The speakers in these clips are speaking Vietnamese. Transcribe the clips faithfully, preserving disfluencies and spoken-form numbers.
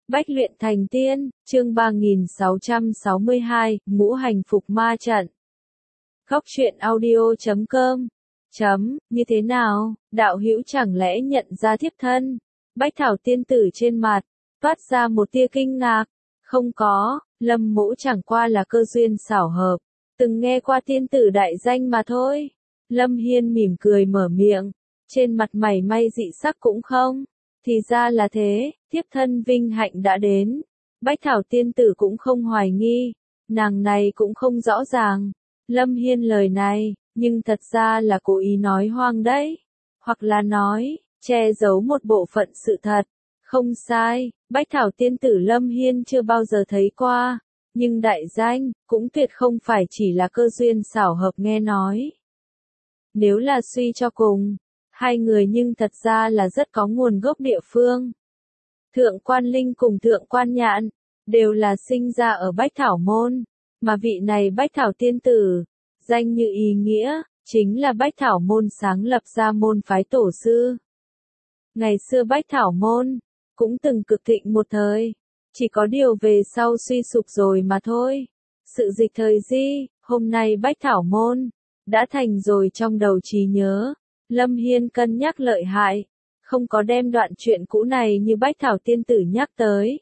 Bách luyện thành tiên, chương ba nghìn sáu trăm sáu mươi hai, ngũ hành phục ma trận. Góc truyện audio chấm com. Chấm, như thế nào, đạo hữu chẳng lẽ nhận ra thiếp thân? Bách thảo tiên tử trên mặt, toát ra một tia kinh ngạc. Không có, Lâm mỗ chẳng qua là cơ duyên xảo hợp, từng nghe qua tiên tử đại danh mà thôi. Lâm Hiên mỉm cười mở miệng, trên mặt mày may dị sắc cũng không. Thì ra là thế, thiếp thân vinh hạnh đã đến. Bách thảo tiên tử cũng không hoài nghi, nàng này cũng không rõ ràng. Lâm Hiên lời này, nhưng thật ra là cố ý nói hoang đấy. Hoặc là nói, che giấu một bộ phận sự thật. Không sai, Bách thảo tiên tử Lâm Hiên chưa bao giờ thấy qua. Nhưng đại danh, cũng tuyệt không phải chỉ là cơ duyên xảo hợp nghe nói. Nếu là suy cho cùng, hai người nhưng thật ra là rất có nguồn gốc địa phương. Thượng Quan Linh cùng Thượng Quan Nhạn, đều là sinh ra ở Bách Thảo Môn, mà vị này Bách Thảo Tiên Tử, danh như ý nghĩa, chính là Bách Thảo Môn sáng lập ra môn phái tổ sư. Ngày xưa Bách Thảo Môn, cũng từng cực thịnh một thời, chỉ có điều về sau suy sụp rồi mà thôi. Sự dịch thời di, hôm nay Bách Thảo Môn, đã thành rồi trong đầu trí nhớ. Lâm Hiên cân nhắc lợi hại, không có đem đoạn chuyện cũ này như Bách Thảo Tiên Tử nhắc tới.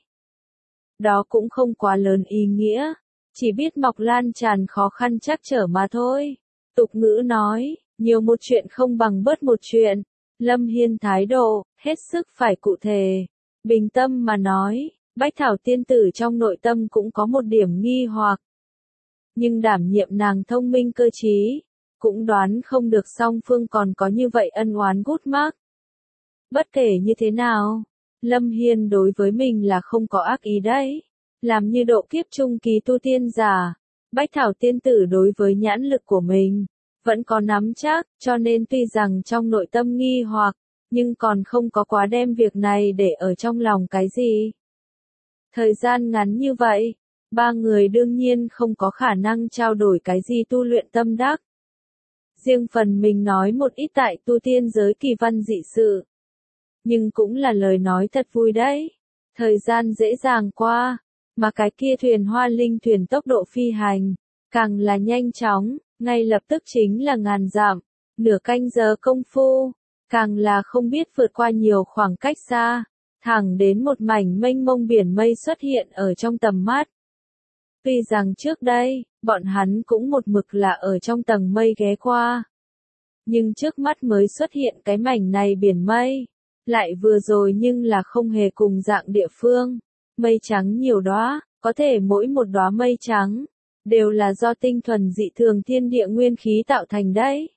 Đó cũng không quá lớn ý nghĩa, chỉ biết mọc lan tràn khó khăn trắc trở mà thôi. Tục ngữ nói, nhiều một chuyện không bằng bớt một chuyện. Lâm Hiên thái độ, hết sức phải cụ thể. Bình tâm mà nói, Bách Thảo Tiên Tử trong nội tâm cũng có một điểm nghi hoặc. Nhưng đảm nhiệm nàng thông minh cơ trí, cũng đoán không được song phương còn có như vậy ân oán gút mắc. Bất kể như thế nào, Lâm Hiên đối với mình là không có ác ý đấy. Làm như độ kiếp trung kỳ tu tiên giả, Bách Thảo Tiên Tử đối với nhãn lực của mình, vẫn có nắm chắc, cho nên tuy rằng trong nội tâm nghi hoặc, nhưng còn không có quá đem việc này để ở trong lòng cái gì. Thời gian ngắn như vậy, ba người đương nhiên không có khả năng trao đổi cái gì tu luyện tâm đắc. Riêng phần mình nói một ít tại tu tiên giới kỳ văn dị sự. Nhưng cũng là lời nói thật vui đấy. Thời gian dễ dàng qua, mà cái kia thuyền hoa linh thuyền tốc độ phi hành, càng là nhanh chóng, ngay lập tức chính là ngàn dặm, nửa canh giờ công phu, càng là không biết vượt qua nhiều khoảng cách xa, thẳng đến một mảnh mênh mông biển mây xuất hiện ở trong tầm mắt. Tuy rằng trước đây, bọn hắn cũng một mực là ở trong tầng mây ghé qua. Nhưng trước mắt mới xuất hiện cái mảnh này biển mây. Lại vừa rồi nhưng là không hề cùng dạng địa phương. Mây trắng nhiều đóa, có thể mỗi một đóa mây trắng, đều là do tinh thuần dị thường thiên địa nguyên khí tạo thành đấy.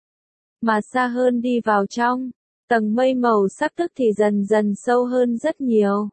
Mà xa hơn đi vào trong, tầng mây màu sắc tức thì dần dần sâu hơn rất nhiều.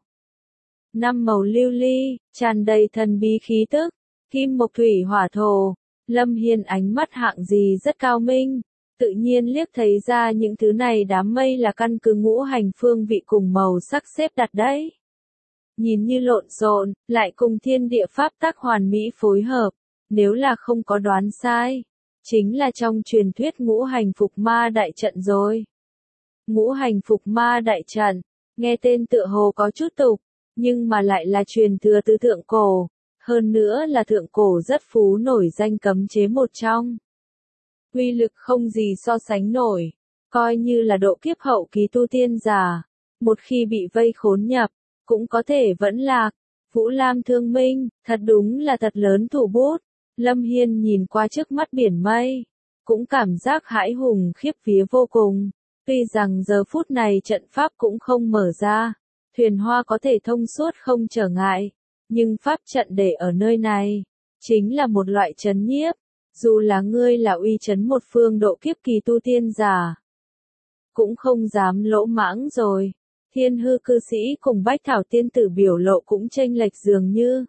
Năm màu lưu ly, tràn đầy thần bí khí tức, kim mộc thủy hỏa thổ. Lâm Hiên ánh mắt hạng gì rất cao minh, tự nhiên liếc thấy ra những thứ này đám mây là căn cứ ngũ hành phương vị cùng màu sắc xếp đặt đấy. Nhìn như lộn xộn, lại cùng thiên địa pháp tắc hoàn mỹ phối hợp, nếu là không có đoán sai, chính là trong truyền thuyết ngũ hành phục ma đại trận rồi. Ngũ hành phục ma đại trận, nghe tên tựa hồ có chút tục, nhưng mà lại là truyền thừa từ thượng cổ, hơn nữa là thượng cổ rất phú nổi danh cấm chế một trong. Uy lực không gì so sánh nổi, coi như là độ kiếp hậu kỳ tu tiên giả, một khi bị vây khốn nhập, cũng có thể vẫn lạc. Vũ Lam Thương Minh, thật đúng là thật lớn thủ bút. Lâm Hiên nhìn qua trước mắt biển mây, cũng cảm giác hãi hùng khiếp vía vô cùng. Tuy rằng giờ phút này trận pháp cũng không mở ra, thuyền hoa có thể thông suốt không trở ngại, nhưng pháp trận để ở nơi này, chính là một loại trấn nhiếp. Dù là ngươi là uy chấn một phương độ kiếp kỳ tu tiên giả, cũng không dám lỗ mãng rồi. Thiên hư cư sĩ cùng Bách Thảo Tiên Tử biểu lộ cũng chênh lệch dường như.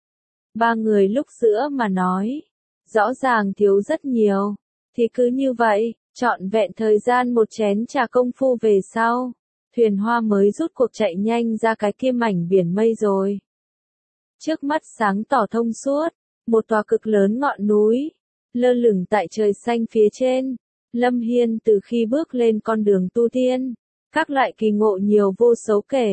Ba người lúc giữa mà nói, rõ ràng thiếu rất nhiều, thì cứ như vậy, trọn vẹn thời gian một chén trà công phu về sau, thuyền hoa mới rút cuộc chạy nhanh ra cái kia mảnh biển mây rồi. Trước mắt sáng tỏ thông suốt, một tòa cực lớn ngọn núi, lơ lửng tại trời xanh phía trên. Lâm Hiên từ khi bước lên con đường tu tiên, các loại kỳ ngộ nhiều vô số kể,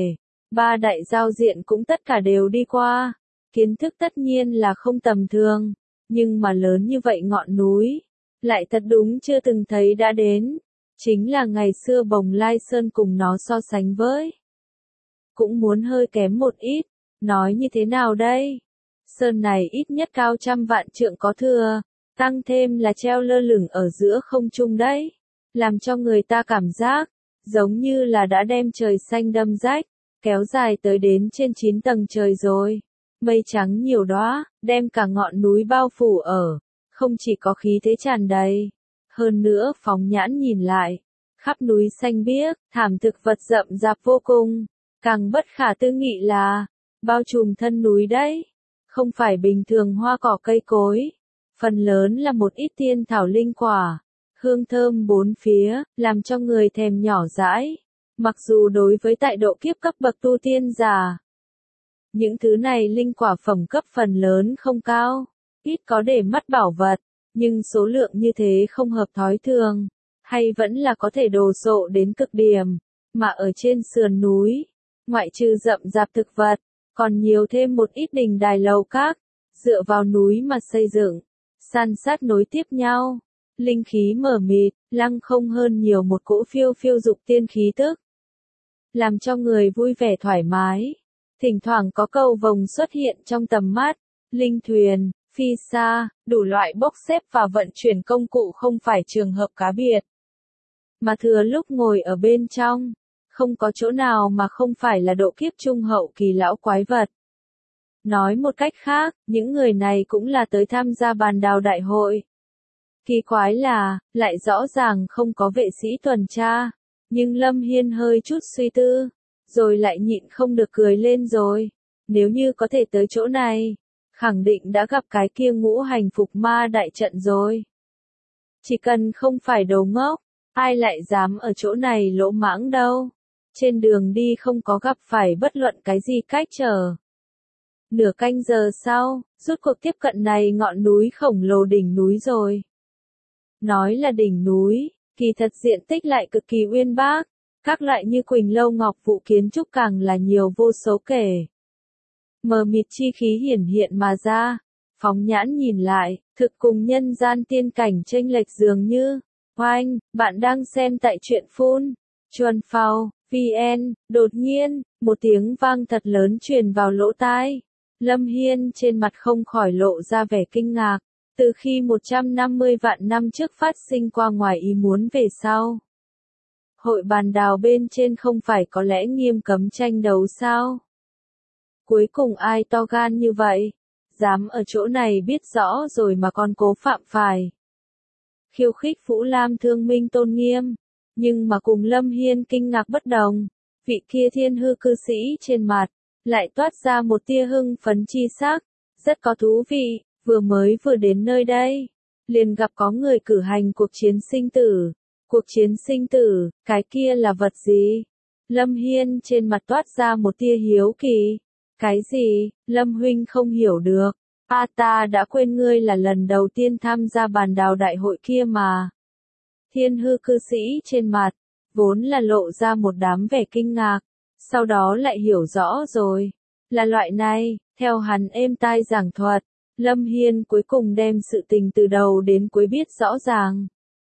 Ba đại giao diện cũng tất cả đều đi qua. Kiến thức tất nhiên là không tầm thường, nhưng mà lớn như vậy ngọn núi, lại thật đúng chưa từng thấy đã đến. Chính là ngày xưa Bồng Lai Sơn cùng nó so sánh với. Cũng muốn hơi kém một ít, nói như thế nào đây? Sơn này ít nhất cao trăm vạn trượng có thừa, tăng thêm là treo lơ lửng ở giữa không trung đấy. Làm cho người ta cảm giác, giống như là đã đem trời xanh đâm rách, kéo dài tới đến trên chín tầng trời rồi. Mây trắng nhiều đóa, đem cả ngọn núi bao phủ ở, không chỉ có khí thế tràn đầy, hơn nữa phóng nhãn nhìn lại, khắp núi xanh biếc, thảm thực vật rậm rạp vô cùng, càng bất khả tư nghị là, bao trùm thân núi đấy, không phải bình thường hoa cỏ cây cối, phần lớn là một ít tiên thảo linh quả, hương thơm bốn phía, làm cho người thèm nhỏ dãi, mặc dù đối với tại độ kiếp cấp bậc tu tiên giả. Những thứ này linh quả phẩm cấp phần lớn không cao, ít có để mắt bảo vật, nhưng số lượng như thế không hợp thói thường, hay vẫn là có thể đồ sộ đến cực điểm, mà ở trên sườn núi, ngoại trừ rậm rạp thực vật, còn nhiều thêm một ít đình đài lầu các, dựa vào núi mà xây dựng, san sát nối tiếp nhau, linh khí mờ mịt, lăng không hơn nhiều một cỗ phiêu phiêu dục tiên khí tức, làm cho người vui vẻ thoải mái. Thỉnh thoảng có cầu vồng xuất hiện trong tầm mắt, linh thuyền, phi xa, đủ loại bốc xếp và vận chuyển công cụ không phải trường hợp cá biệt. Mà thừa lúc ngồi ở bên trong, không có chỗ nào mà không phải là độ kiếp trung hậu kỳ lão quái vật. Nói một cách khác, những người này cũng là tới tham gia bàn đào đại hội. Kỳ quái là, lại rõ ràng không có vệ sĩ tuần tra, nhưng Lâm Hiên hơi chút suy tư. Rồi lại nhịn không được cười lên rồi. Nếu như có thể tới chỗ này, khẳng định đã gặp cái kia ngũ hành phục ma đại trận rồi. Chỉ cần không phải đồ ngốc, ai lại dám ở chỗ này lỗ mãng đâu. Trên đường đi không có gặp phải bất luận cái gì cách trở. Nửa canh giờ sau, rốt cuộc tiếp cận này ngọn núi khổng lồ đỉnh núi rồi. Nói là đỉnh núi, kỳ thật diện tích lại cực kỳ uyên bác. Các loại như quỳnh lâu ngọc vụ kiến trúc càng là nhiều vô số kể. Mờ mịt chi khí hiển hiện mà ra, phóng nhãn nhìn lại, thực cùng nhân gian tiên cảnh chênh lệch dường như. Oanh, bạn đang xem tại truyện phun, Chuan Phao, vê en, đột nhiên, một tiếng vang thật lớn truyền vào lỗ tai. Lâm Hiên trên mặt không khỏi lộ ra vẻ kinh ngạc, từ khi một trăm năm mươi vạn năm trước phát sinh qua ngoài ý muốn về sau. Hội bàn đào bên trên không phải có lẽ nghiêm cấm tranh đấu sao? Cuối cùng ai to gan như vậy? Dám ở chỗ này biết rõ rồi mà còn cố phạm phải. Khiêu khích Vũ Lam Thương Minh tôn nghiêm. Nhưng mà cùng Lâm Hiên kinh ngạc bất đồng. Vị kia thiên hư cư sĩ trên mặt, lại toát ra một tia hưng phấn chi sắc. Rất có thú vị, vừa mới vừa đến nơi đây. Liền gặp có người cử hành cuộc chiến sinh tử. Cuộc chiến sinh tử, cái kia là vật gì? Lâm Hiên trên mặt toát ra một tia hiếu kỳ. Cái gì? Lâm huynh không hiểu được. A ta đã quên ngươi là lần đầu tiên tham gia bàn đào đại hội kia mà. Thiên hư cư sĩ trên mặt, vốn là lộ ra một đám vẻ kinh ngạc. Sau đó lại hiểu rõ rồi. Là loại này, theo hắn êm tai giảng thuật. Lâm Hiên cuối cùng đem sự tình từ đầu đến cuối biết rõ ràng.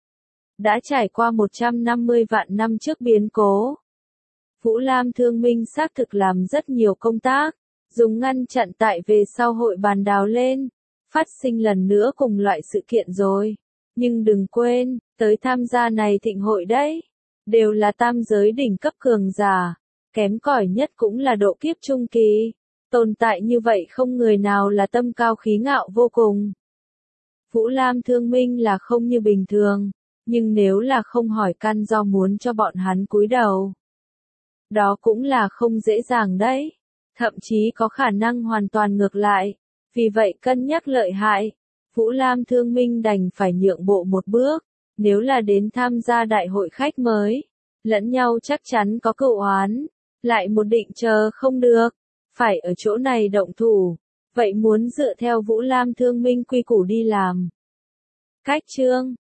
Đã trải qua một trăm năm mươi vạn năm trước biến cố. Vũ Lam Thương Minh xác thực làm rất nhiều công tác, dùng ngăn chặn tại về sau hội bàn đào lên, phát sinh lần nữa cùng loại sự kiện rồi. Nhưng đừng quên, tới tham gia này thịnh hội đấy, đều là tam giới đỉnh cấp cường giả, kém cỏi nhất cũng là độ kiếp trung kỳ. Tồn tại như vậy không người nào là tâm cao khí ngạo vô cùng. Vũ Lam Thương Minh là không như bình thường. Nhưng nếu là không hỏi căn do muốn cho bọn hắn cúi đầu, đó cũng là không dễ dàng đấy, thậm chí có khả năng hoàn toàn ngược lại, vì vậy cân nhắc lợi hại, Vũ Lam Thương Minh đành phải nhượng bộ một bước, nếu là đến tham gia đại hội khách mới, lẫn nhau chắc chắn có cựu oán, lại một định chờ không được, phải ở chỗ này động thủ, vậy muốn dựa theo Vũ Lam Thương Minh quy củ đi làm. Cách chương